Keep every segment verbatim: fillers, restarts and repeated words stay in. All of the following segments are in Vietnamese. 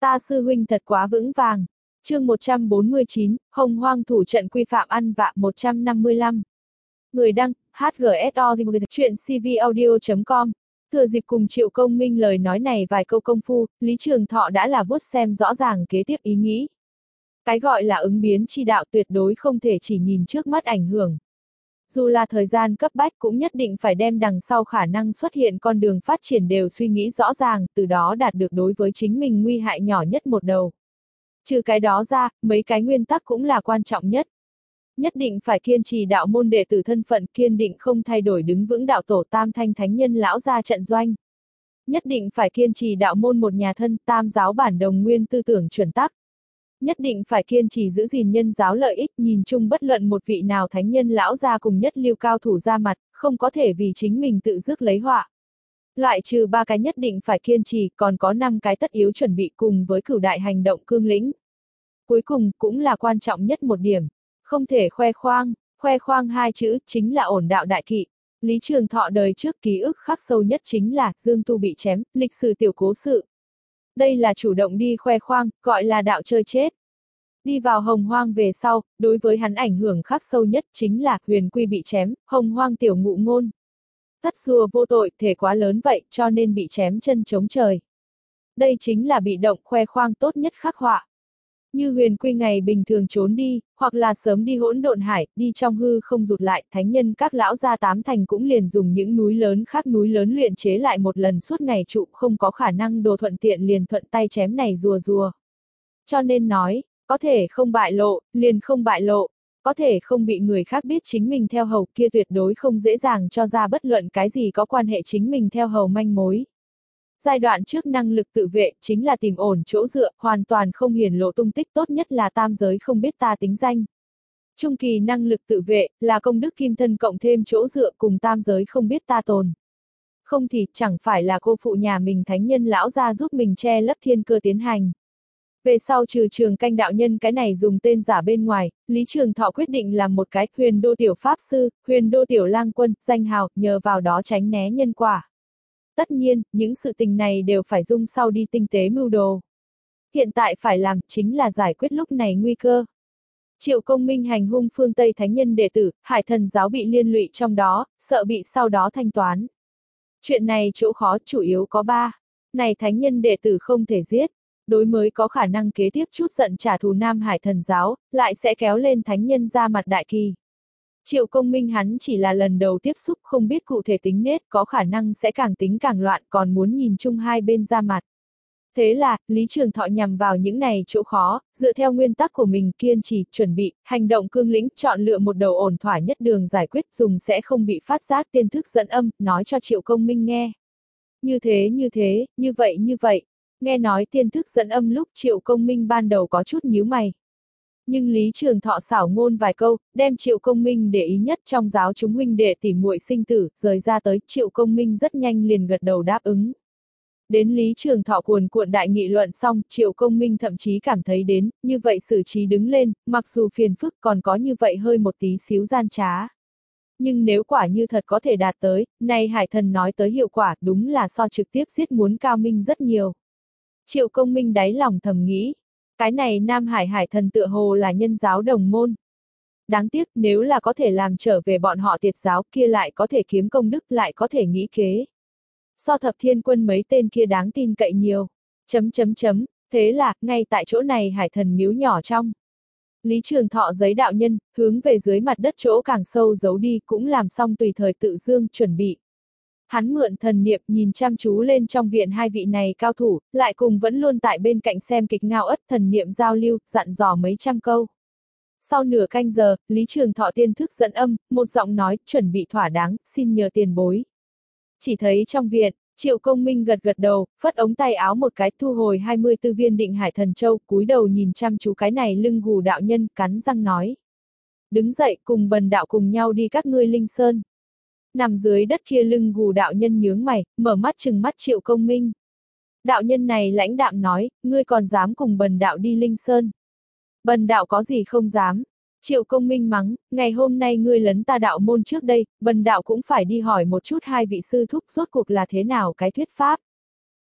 Ta sư huynh thật quá vững vàng. Chương một trăm bốn mươi chín, Hồng Hoang thủ trận quy phạm ăn vạ một trăm năm mươi lăm. Người đăng, hát giê ét o chuyện c v audio chấm com. Thừa dịp cùng Triệu Công Minh lời nói này vài câu công phu, Lý Trường Thọ đã là vuốt xem rõ ràng kế tiếp ý nghĩ. Cái gọi là ứng biến chi đạo tuyệt đối không thể chỉ nhìn trước mắt ảnh hưởng. Dù là thời gian cấp bách cũng nhất định phải đem đằng sau khả năng xuất hiện con đường phát triển đều suy nghĩ rõ ràng, từ đó đạt được đối với chính mình nguy hại nhỏ nhất một đầu. Trừ cái đó ra, mấy cái nguyên tắc cũng là quan trọng nhất. Nhất định phải kiên trì đạo môn đệ tử thân phận, kiên định không thay đổi đứng vững đạo tổ tam thanh thánh nhân lão ra trận doanh. Nhất định phải kiên trì đạo môn một nhà thân, tam giáo bản đồng nguyên tư tưởng chuẩn tắc. Nhất định phải kiên trì giữ gìn nhân giáo lợi ích, nhìn chung bất luận một vị nào thánh nhân lão ra cùng nhất lưu cao thủ ra mặt, không có thể vì chính mình tự rước lấy họa. Loại trừ ba cái nhất định phải kiên trì, còn có năm cái tất yếu chuẩn bị cùng với cửu đại hành động cương lĩnh. Cuối cùng, cũng là quan trọng nhất một điểm. Không thể khoe khoang, khoe khoang hai chữ, chính là ổn đạo đại kỵ. Lý Trường Thọ đời trước ký ức khắc sâu nhất chính là, Dương Tu bị chém, lịch sử tiểu cố sự. Đây là chủ động đi khoe khoang, gọi là đạo chơi chết. Đi vào Hồng Hoang về sau, đối với hắn ảnh hưởng khắc sâu nhất chính là, Huyền Quy bị chém, Hồng Hoang tiểu ngụ ngôn. Thất rùa vô tội, thể quá lớn vậy, cho nên bị chém chân chống trời. Đây chính là bị động khoe khoang tốt nhất khắc họa. Như Huyền Quy ngày bình thường trốn đi, hoặc là sớm đi hỗn độn hải, đi trong hư không rụt lại, thánh nhân các lão gia tám thành cũng liền dùng những núi lớn khác núi lớn luyện chế lại một lần suốt ngày trụ, không có khả năng đồ thuận tiện liền thuận tay chém này rùa rùa. Cho nên nói, có thể không bại lộ, liền không bại lộ, có thể không bị người khác biết chính mình theo hầu kia tuyệt đối không dễ dàng cho ra bất luận cái gì có quan hệ chính mình theo hầu manh mối. Giai đoạn trước năng lực tự vệ chính là tìm ổn chỗ dựa, hoàn toàn không hiển lộ tung tích, tốt nhất là tam giới không biết ta tính danh. Trung kỳ năng lực tự vệ là công đức kim thân cộng thêm chỗ dựa cùng tam giới không biết ta tồn. Không thì chẳng phải là cô phụ nhà mình thánh nhân lão ra giúp mình che lấp thiên cơ tiến hành. Về sau trừ Trường Canh đạo nhân cái này dùng tên giả bên ngoài, Lý Trường Thọ quyết định làm một cái Huyền Đô tiểu pháp sư, Huyền Đô tiểu lang quân, danh hào, nhờ vào đó tránh né nhân quả. Tất nhiên, những sự tình này đều phải dung sau đi tinh tế mưu đồ. Hiện tại phải làm, chính là giải quyết lúc này nguy cơ. Triệu Công Minh hành hung phương Tây thánh nhân đệ tử, Hải Thần giáo bị liên lụy trong đó, sợ bị sau đó thanh toán. Chuyện này chỗ khó chủ yếu có ba. Này thánh nhân đệ tử không thể giết. Đối mới có khả năng kế tiếp chút giận trả thù Nam Hải Thần giáo, lại sẽ kéo lên thánh nhân ra mặt đại kỳ. Triệu Công Minh hắn chỉ là lần đầu tiếp xúc không biết cụ thể tính nết, có khả năng sẽ càng tính càng loạn, còn muốn nhìn chung hai bên ra mặt. Thế là, Lý Trường Thọ nhằm vào những này chỗ khó, dựa theo nguyên tắc của mình kiên trì, chuẩn bị, hành động cương lĩnh, chọn lựa một đầu ổn thỏa nhất đường giải quyết, dùng sẽ không bị phát giác tiên thức dẫn âm, nói cho Triệu Công Minh nghe. Như thế như thế, như vậy như vậy. Nghe nói tiên thức dẫn âm lúc Triệu Công Minh ban đầu có chút nhíu mày. Nhưng Lý Trường Thọ xảo ngôn vài câu, đem Triệu Công Minh để ý nhất trong giáo chúng huynh đệ tỉ muội sinh tử, rời ra tới, Triệu Công Minh rất nhanh liền gật đầu đáp ứng. Đến Lý Trường Thọ cuồn cuộn đại nghị luận xong, Triệu Công Minh thậm chí cảm thấy đến, như vậy xử trí đứng lên, mặc dù phiền phức còn có như vậy hơi một tí xíu gian trá. Nhưng nếu quả như thật có thể đạt tới, nay Hải Thần nói tới hiệu quả đúng là so trực tiếp giết muốn cao minh rất nhiều. Triệu Công Minh đáy lòng thầm nghĩ, cái này Nam Hải Hải Thần tựa hồ là nhân giáo đồng môn. Đáng tiếc nếu là có thể làm trở về bọn họ tiệt giáo kia lại có thể kiếm công đức lại có thể nghĩ kế. So Thập Thiên Quân mấy tên kia đáng tin cậy nhiều. Chấm chấm chấm, thế là, ngay tại chỗ này Hải Thần miếu nhỏ trong. Lý Trường Thọ giấy đạo nhân, hướng về dưới mặt đất chỗ càng sâu giấu đi cũng làm xong tùy thời tự dương chuẩn bị. Hắn mượn thần niệm nhìn chăm chú lên trong viện hai vị này cao thủ, lại cùng vẫn luôn tại bên cạnh xem kịch ngao ất thần niệm giao lưu, dặn dò mấy trăm câu. Sau nửa canh giờ, Lý Trường Thọ tiên thức dẫn âm, một giọng nói, chuẩn bị thỏa đáng, xin nhờ tiền bối. Chỉ thấy trong viện, Triệu Công Minh gật gật đầu, phất ống tay áo một cái thu hồi hai mươi tư viên định hải thần châu, cúi đầu nhìn chăm chú cái này lưng gù đạo nhân, cắn răng nói. Đứng dậy cùng bần đạo cùng nhau đi các ngươi linh sơn. Nằm dưới đất kia lưng gù đạo nhân nhướng mày, mở mắt trừng mắt Triệu Công Minh. Đạo nhân này lãnh đạm nói, ngươi còn dám cùng bần đạo đi linh sơn. Bần đạo có gì không dám. Triệu Công Minh mắng, ngày hôm nay ngươi lấn ta đạo môn trước đây, bần đạo cũng phải đi hỏi một chút hai vị sư thúc rốt cuộc là thế nào cái thuyết pháp.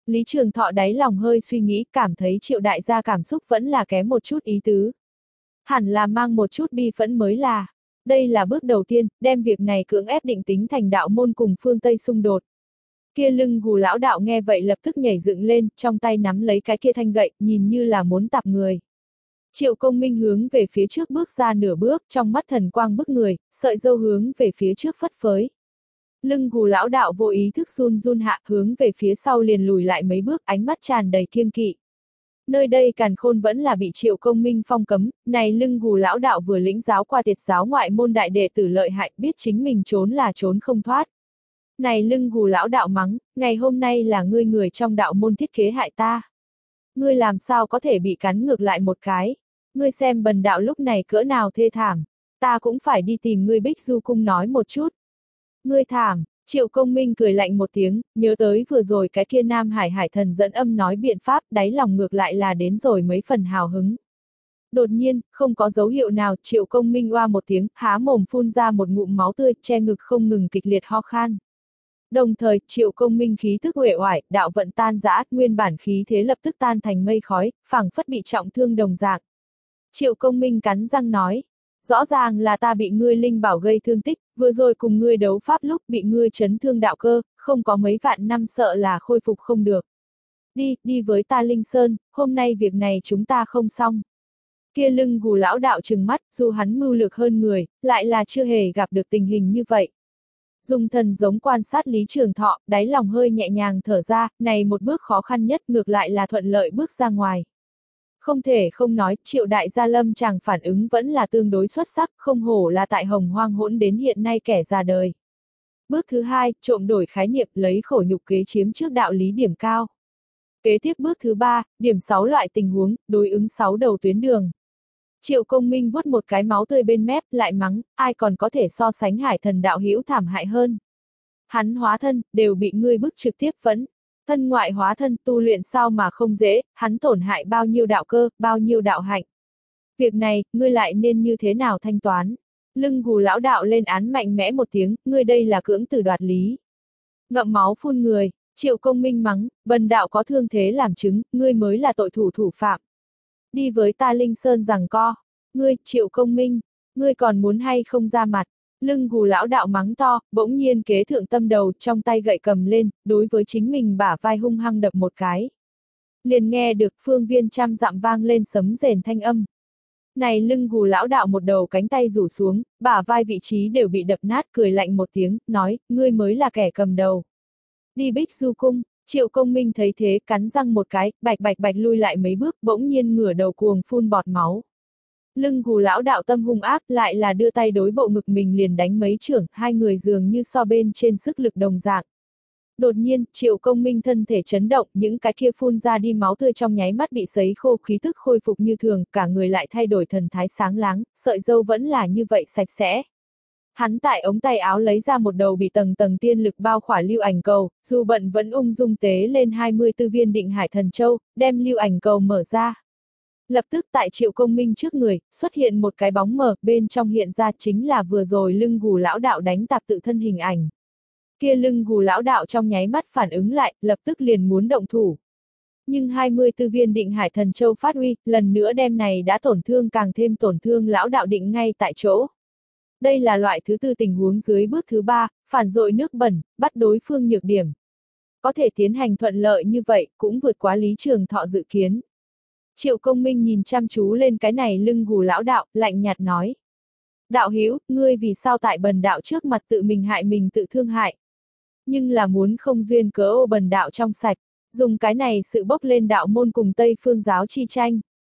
Lý Trường Thọ đáy lòng hơi suy nghĩ, cảm thấy Triệu đại gia cảm xúc vẫn là kém một chút ý tứ. Hẳn là mang một chút bi phẫn mới là. Đây là bước đầu tiên, đem việc này cưỡng ép định tính thành đạo môn cùng phương Tây xung đột. Kia lưng gù lão đạo nghe vậy lập tức nhảy dựng lên, trong tay nắm lấy cái kia thanh gậy, nhìn như là muốn tạp người. Triệu Công Minh hướng về phía trước bước ra nửa bước, trong mắt thần quang bức người, sợi râu hướng về phía trước phất phới. Lưng gù lão đạo vô ý thức run run hạ, hướng về phía sau liền lùi lại mấy bước, ánh mắt tràn đầy kiêng kỵ. Nơi đây càn khôn vẫn là bị Triệu Công Minh phong cấm, này lưng gù lão đạo vừa lĩnh giáo qua tiệt giáo ngoại môn đại đệ tử lợi hại, biết chính mình trốn là trốn không thoát. Này lưng gù lão đạo mắng, ngày hôm nay là ngươi người trong đạo môn thiết kế hại ta. Ngươi làm sao có thể bị cắn ngược lại một cái, ngươi xem bần đạo lúc này cỡ nào thê thảm, ta cũng phải đi tìm ngươi Bích Du Cung nói một chút. Ngươi thảm, Triệu Công Minh cười lạnh một tiếng, nhớ tới vừa rồi cái kia Nam Hải Hải thần dẫn âm nói biện pháp, đáy lòng ngược lại là đến rồi mấy phần hào hứng. Đột nhiên, không có dấu hiệu nào, Triệu Công Minh oa một tiếng, há mồm phun ra một ngụm máu tươi, che ngực không ngừng kịch liệt ho khan. Đồng thời, Triệu Công Minh khí tức uể oải, đạo vận tan rã, nguyên bản khí thế lập tức tan thành mây khói, phảng phất bị trọng thương đồng dạng. Triệu Công Minh cắn răng nói, rõ ràng là ta bị ngươi linh bảo gây thương tích, vừa rồi cùng ngươi đấu pháp lúc bị ngươi chấn thương đạo cơ, không có mấy vạn năm sợ là khôi phục không được. Đi, đi với ta Linh Sơn, hôm nay việc này chúng ta không xong. Kia lưng gù lão đạo trừng mắt, dù hắn mưu lược hơn người, lại là chưa hề gặp được tình hình như vậy. Dùng thần giống quan sát Lý Trường Thọ, đáy lòng hơi nhẹ nhàng thở ra, này một bước khó khăn nhất ngược lại là thuận lợi bước ra ngoài. Không thể không nói, Triệu đại gia lâm chàng phản ứng vẫn là tương đối xuất sắc, không hổ là tại Hồng Hoang hỗn đến hiện nay kẻ ra đời. Bước thứ hai, trộm đổi khái niệm, lấy khổ nhục kế chiếm trước đạo lý điểm cao. Kế tiếp bước thứ ba, điểm sáu loại tình huống, đối ứng sáu đầu tuyến đường. Triệu Công Minh vuốt một cái máu tươi bên mép, lại mắng, ai còn có thể so sánh Hải thần đạo hữu thảm hại hơn. Hắn hóa thân, đều bị ngươi bức trực tiếp vẫn. Thân ngoại hóa thân tu luyện sao mà không dễ, hắn tổn hại bao nhiêu đạo cơ, bao nhiêu đạo hạnh. Việc này, ngươi lại nên như thế nào thanh toán? Lưng gù lão đạo lên án mạnh mẽ một tiếng, ngươi đây là cưỡng từ đoạt lý. Ngậm máu phun người, Triệu Công Minh mắng, bần đạo có thương thế làm chứng, ngươi mới là tội thủ thủ phạm. Đi với ta Linh Sơn giằng co. Ngươi, Triệu Công Minh, ngươi còn muốn hay không ra mặt? Lưng gù lão đạo mắng to, bỗng nhiên kế thượng tâm đầu, trong tay gậy cầm lên, đối với chính mình bả vai hung hăng đập một cái. Liền nghe được phương viên trăm dặm vang lên sấm rền thanh âm. Này lưng gù lão đạo một đầu cánh tay rủ xuống, bả vai vị trí đều bị đập nát, cười lạnh một tiếng, nói, ngươi mới là kẻ cầm đầu. Đi Bích Du Cung. Triệu Công Minh thấy thế, cắn răng một cái, bạch bạch bạch lui lại mấy bước, bỗng nhiên ngửa đầu cuồng phun bọt máu. Lưng gù lão đạo tâm hung ác, lại là đưa tay đối bộ ngực mình liền đánh mấy chưởng, hai người dường như so bên trên sức lực đồng dạng. Đột nhiên, Triệu Công Minh thân thể chấn động, những cái kia phun ra đi máu tươi trong nháy mắt bị sấy khô, khí tức khôi phục như thường, cả người lại thay đổi thần thái sáng láng, sợi râu vẫn là như vậy sạch sẽ. Hắn tại ống tay áo lấy ra một đầu bị tầng tầng tiên lực bao khỏa lưu ảnh cầu, dù bận vẫn ung dung tế lên hai mươi tư viên định hải thần châu, đem lưu ảnh cầu mở ra. Lập tức tại Triệu Công Minh trước người, xuất hiện một cái bóng mờ, bên trong hiện ra chính là vừa rồi lưng gù lão đạo đánh tạp tự thân hình ảnh. Kia lưng gù lão đạo trong nháy mắt phản ứng lại, lập tức liền muốn động thủ. Nhưng hai mươi tư viên định hải thần châu phát uy, lần nữa đem này đã tổn thương càng thêm tổn thương lão đạo định ngay tại chỗ. Đây là loại thứ tư tình huống dưới bước thứ ba, phản dội nước bẩn, bắt đối phương nhược điểm. Có thể tiến hành thuận lợi như vậy, cũng vượt quá Lý Trường Thọ dự kiến. Triệu Công Minh nhìn chăm chú lên cái này lưng gù lão đạo, lạnh nhạt nói. Đạo hữu, ngươi vì sao tại bần đạo trước mặt tự mình hại mình tự thương hại? Nhưng là muốn không duyên cớ ô bần đạo trong sạch, dùng cái này sự bốc lên đạo môn cùng Tây Phương giáo chi tranh.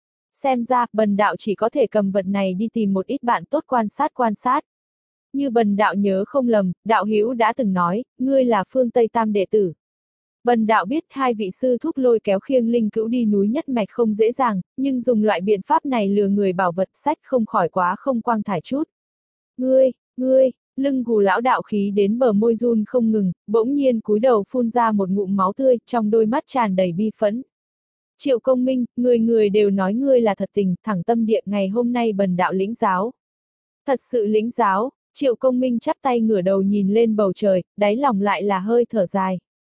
Xem ra, bần đạo chỉ có thể cầm vật này đi tìm một ít bạn tốt quan sát quan sát. Như bần đạo nhớ không lầm, đạo hữu đã từng nói, ngươi là phương Tây Tam đệ tử. Bần đạo biết hai vị sư thúc lôi kéo khiêng linh cữu đi núi nhất mạch không dễ dàng, nhưng dùng loại biện pháp này lừa người bảo vật sách không khỏi quá không quang thải chút. Ngươi, ngươi, lưng gù lão đạo khí đến bờ môi run không ngừng, bỗng nhiên cúi đầu phun ra một ngụm máu tươi, trong đôi mắt tràn đầy bi phẫn. Triệu Công Minh, người người đều nói ngươi là thật tình, thẳng tâm địa, ngày hôm nay bần đạo lĩnh giáo. Thật sự lĩnh giáo, Triệu Công Minh chắp tay ngửa đầu nhìn lên bầu trời, đáy lòng lại là hơi thở dài.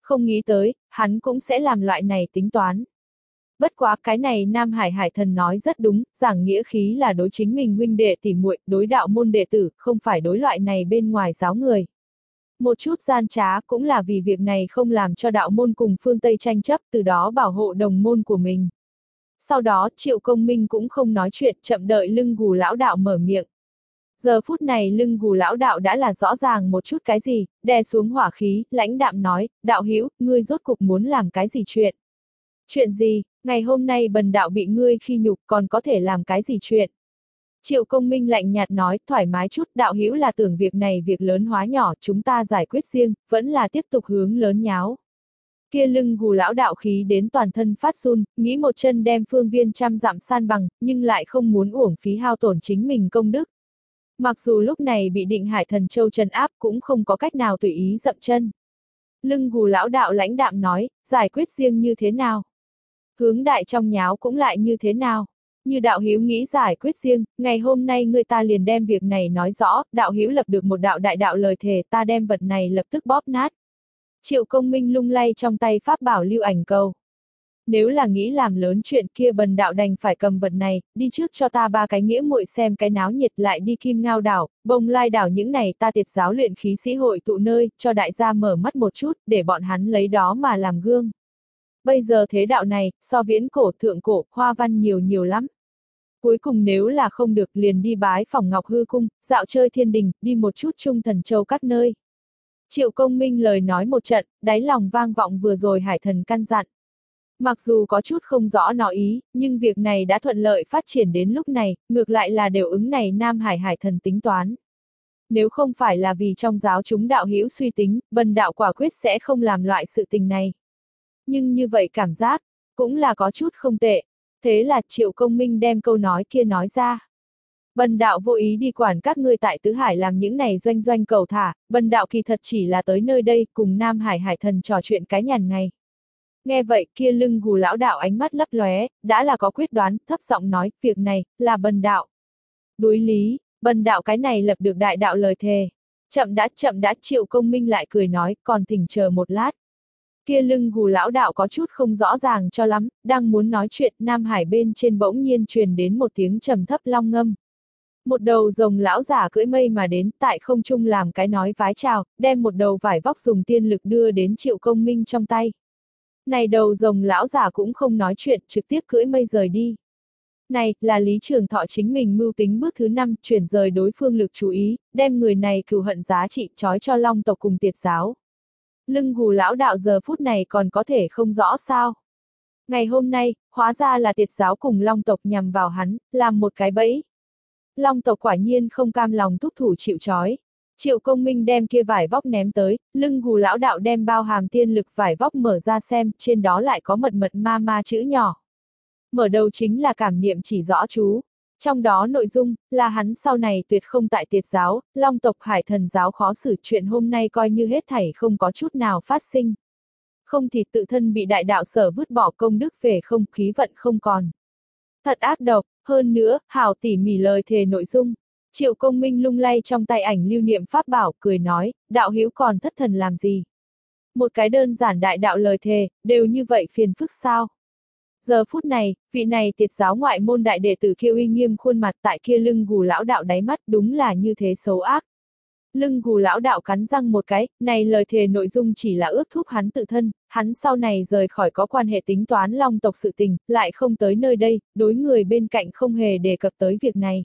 Không nghĩ tới, hắn cũng sẽ làm loại này tính toán. Bất quá cái này Nam Hải Hải Thần nói rất đúng, giảng nghĩa khí là đối chính mình huynh đệ tỉ muội, đối đạo môn đệ tử, không phải đối loại này bên ngoài giáo người. Một chút gian trá cũng là vì việc này không làm cho đạo môn cùng phương Tây tranh chấp, từ đó bảo hộ đồng môn của mình. Sau đó, Triệu Công Minh cũng không nói chuyện, chậm đợi Lưng Gù lão đạo mở miệng. Giờ phút này Lưng Gù lão đạo đã là rõ ràng một chút cái gì, đè xuống hỏa khí, lãnh đạm nói, đạo hữu, ngươi rốt cục muốn làm cái gì chuyện? Chuyện gì, ngày hôm nay bần đạo bị ngươi khi nhục còn có thể làm cái gì chuyện? Triệu Công Minh lạnh nhạt nói, thoải mái chút, đạo hữu là tưởng việc này việc lớn hóa nhỏ, chúng ta giải quyết riêng, vẫn là tiếp tục hướng lớn nháo. Kia Lưng Gù lão đạo khí đến toàn thân phát run, nghĩ một chân đem phương viên trăm dặm san bằng, nhưng lại không muốn uổng phí hao tổn chính mình công đức. Mặc dù lúc này bị Định Hải Thần Châu trấn áp cũng không có cách nào tùy ý dậm chân. Lưng Gù lão đạo lãnh đạm nói, giải quyết riêng như thế nào? Hướng đại trong nháo cũng lại như thế nào? Như đạo hữu nghĩ giải quyết riêng, ngày hôm nay người ta liền đem việc này nói rõ, đạo hữu lập được một đạo đại đạo lời thề, ta đem vật này lập tức bóp nát. Triệu Công Minh lung lay trong tay pháp bảo lưu ảnh cầu. Nếu là nghĩ làm lớn chuyện kia bần đạo đành phải cầm vật này, đi trước cho ta ba cái nghĩa muội xem cái náo nhiệt lại đi Kim Ngao đảo, Bông Lai đảo những này ta tiệt giáo luyện khí sĩ hội tụ nơi, cho đại gia mở mắt một chút, để bọn hắn lấy đó mà làm gương. Bây giờ thế đạo này, so viễn cổ thượng cổ, hoa văn nhiều nhiều lắm. Cuối cùng nếu là không được liền đi bái phòng Ngọc Hư Cung, dạo chơi thiên đình, đi một chút Trung Thần Châu các nơi. Triệu Công Minh lời nói một trận, đáy lòng vang vọng vừa rồi Hải Thần căn dặn. Mặc dù có chút không rõ nó ý, nhưng việc này đã thuận lợi phát triển đến lúc này, ngược lại là đều ứng này Nam Hải Hải Thần tính toán. Nếu không phải là vì trong giáo chúng đạo hữu suy tính, bần đạo quả quyết sẽ không làm loại sự tình này. Nhưng như vậy cảm giác, cũng là có chút không tệ. Thế là Triệu Công Minh đem câu nói kia nói ra. Bần đạo vô ý đi quản các ngươi tại Tứ Hải làm những này doanh doanh cầu thả, bần đạo kỳ thật chỉ là tới nơi đây cùng Nam Hải Hải Thần trò chuyện cái nhàn ngày. Nghe vậy kia Lưng Gù lão đạo ánh mắt lấp lóe, đã là có quyết đoán, thấp giọng nói, việc này, là bần đạo. Đối lý, bần đạo cái này lập được đại đạo lời thề. Chậm đã chậm đã Triệu Công Minh lại cười nói, còn thỉnh chờ một lát. Kia Lưng Gù lão đạo có chút không rõ ràng cho lắm, đang muốn nói chuyện, Nam Hải bên trên bỗng nhiên truyền đến một tiếng trầm thấp long ngâm. Một đầu rồng lão giả cưỡi mây mà đến, tại không trung làm cái nói vái chào, đem một đầu vải vóc dùng tiên lực đưa đến Triệu Công Minh trong tay. Này đầu rồng lão giả cũng không nói chuyện, trực tiếp cưỡi mây rời đi. Này, là Lý Trường Thọ chính mình mưu tính bước thứ năm, chuyển rời đối phương lực chú ý, đem người này cừu hận giá trị trói cho Long tộc cùng tiệt giáo. Lưng Gù lão đạo giờ phút này còn có thể không rõ sao. Ngày hôm nay, hóa ra là tiệt giáo cùng Long tộc nhằm vào hắn, làm một cái bẫy. Long tộc quả nhiên không cam lòng thúc thủ chịu trói. Triệu Công Minh đem kia vải vóc ném tới, Lưng Gù lão đạo đem bao hàm tiên lực vải vóc mở ra xem, trên đó lại có mật mật ma ma chữ nhỏ. Mở đầu chính là cảm niệm chỉ rõ chú. Trong đó nội dung, là hắn sau này tuyệt không tại tiệt giáo, Long tộc Hải Thần giáo khó xử chuyện hôm nay coi như hết thảy không có chút nào phát sinh. Không thì tự thân bị đại đạo sở vứt bỏ công đức về không khí vận không còn. Thật ác độc, hơn nữa, hào tỉ mỉ lời thề nội dung. Triệu Công Minh lung lay trong tay ảnh lưu niệm pháp bảo, cười nói, đạo hữu còn thất thần làm gì? Một cái đơn giản đại đạo lời thề, đều như vậy phiền phức sao? Giờ phút này, vị này tiệt giáo ngoại môn đại đệ tử kia uy nghiêm khuôn mặt tại kia Lưng Gù lão đạo đáy mắt đúng là như thế xấu ác. Lưng Gù lão đạo cắn răng một cái, này lời thề nội dung chỉ là ước thúc hắn tự thân, hắn sau này rời khỏi có quan hệ tính toán Long tộc sự tình, lại không tới nơi đây, đối người bên cạnh không hề đề cập tới việc này.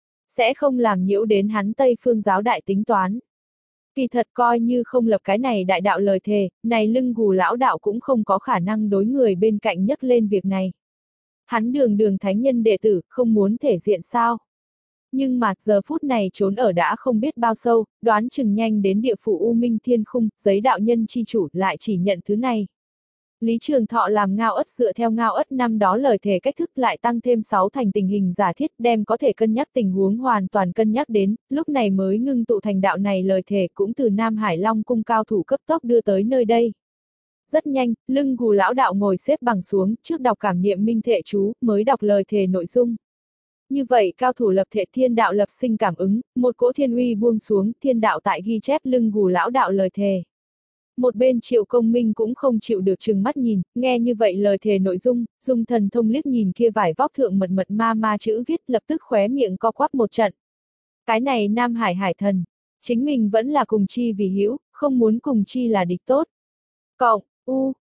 Sẽ không làm nhiễu đến hắn Tây Phương giáo đại tính toán. Kỳ thật coi như không lập cái này đại đạo lời thề, này Lưng Gù lão đạo cũng không có khả năng đối người bên cạnh nhắc lên việc này. Hắn đường đường thánh nhân đệ tử, không muốn thể diện sao. Nhưng mà giờ phút này trốn ở đã không biết bao sâu, đoán chừng nhanh đến địa phủ U Minh Thiên Khung, giấy đạo nhân chi chủ lại chỉ nhận thứ này. Lý Trường Thọ làm Ngao Ất dựa theo Ngao Ất năm đó lời thề cách thức lại tăng thêm sáu thành tình hình giả thiết đem có thể cân nhắc tình huống hoàn toàn cân nhắc đến, lúc này mới ngưng tụ thành đạo này lời thề cũng từ Nam Hải Long cung cao thủ cấp tốc đưa tới nơi đây. Rất nhanh, Lưng Gù lão đạo ngồi xếp bằng xuống, trước đọc cảm niệm minh thệ chú, mới đọc lời thề nội dung. Như vậy cao thủ lập thể thiên đạo lập sinh cảm ứng, một cỗ thiên uy buông xuống, thiên đạo tại ghi chép Lưng Gù lão đạo lời thề. Một bên Triệu Công Minh cũng không chịu được trừng mắt nhìn, nghe như vậy lời thề nội dung, dùng thần thông liếc nhìn kia vải vóc thượng mật mật ma ma chữ viết, lập tức khóe miệng co quắp một trận. Cái này Nam Hải Hải thần, chính mình vẫn là cùng chi vì hữu, không muốn cùng chi là địch tốt. Cộng, u,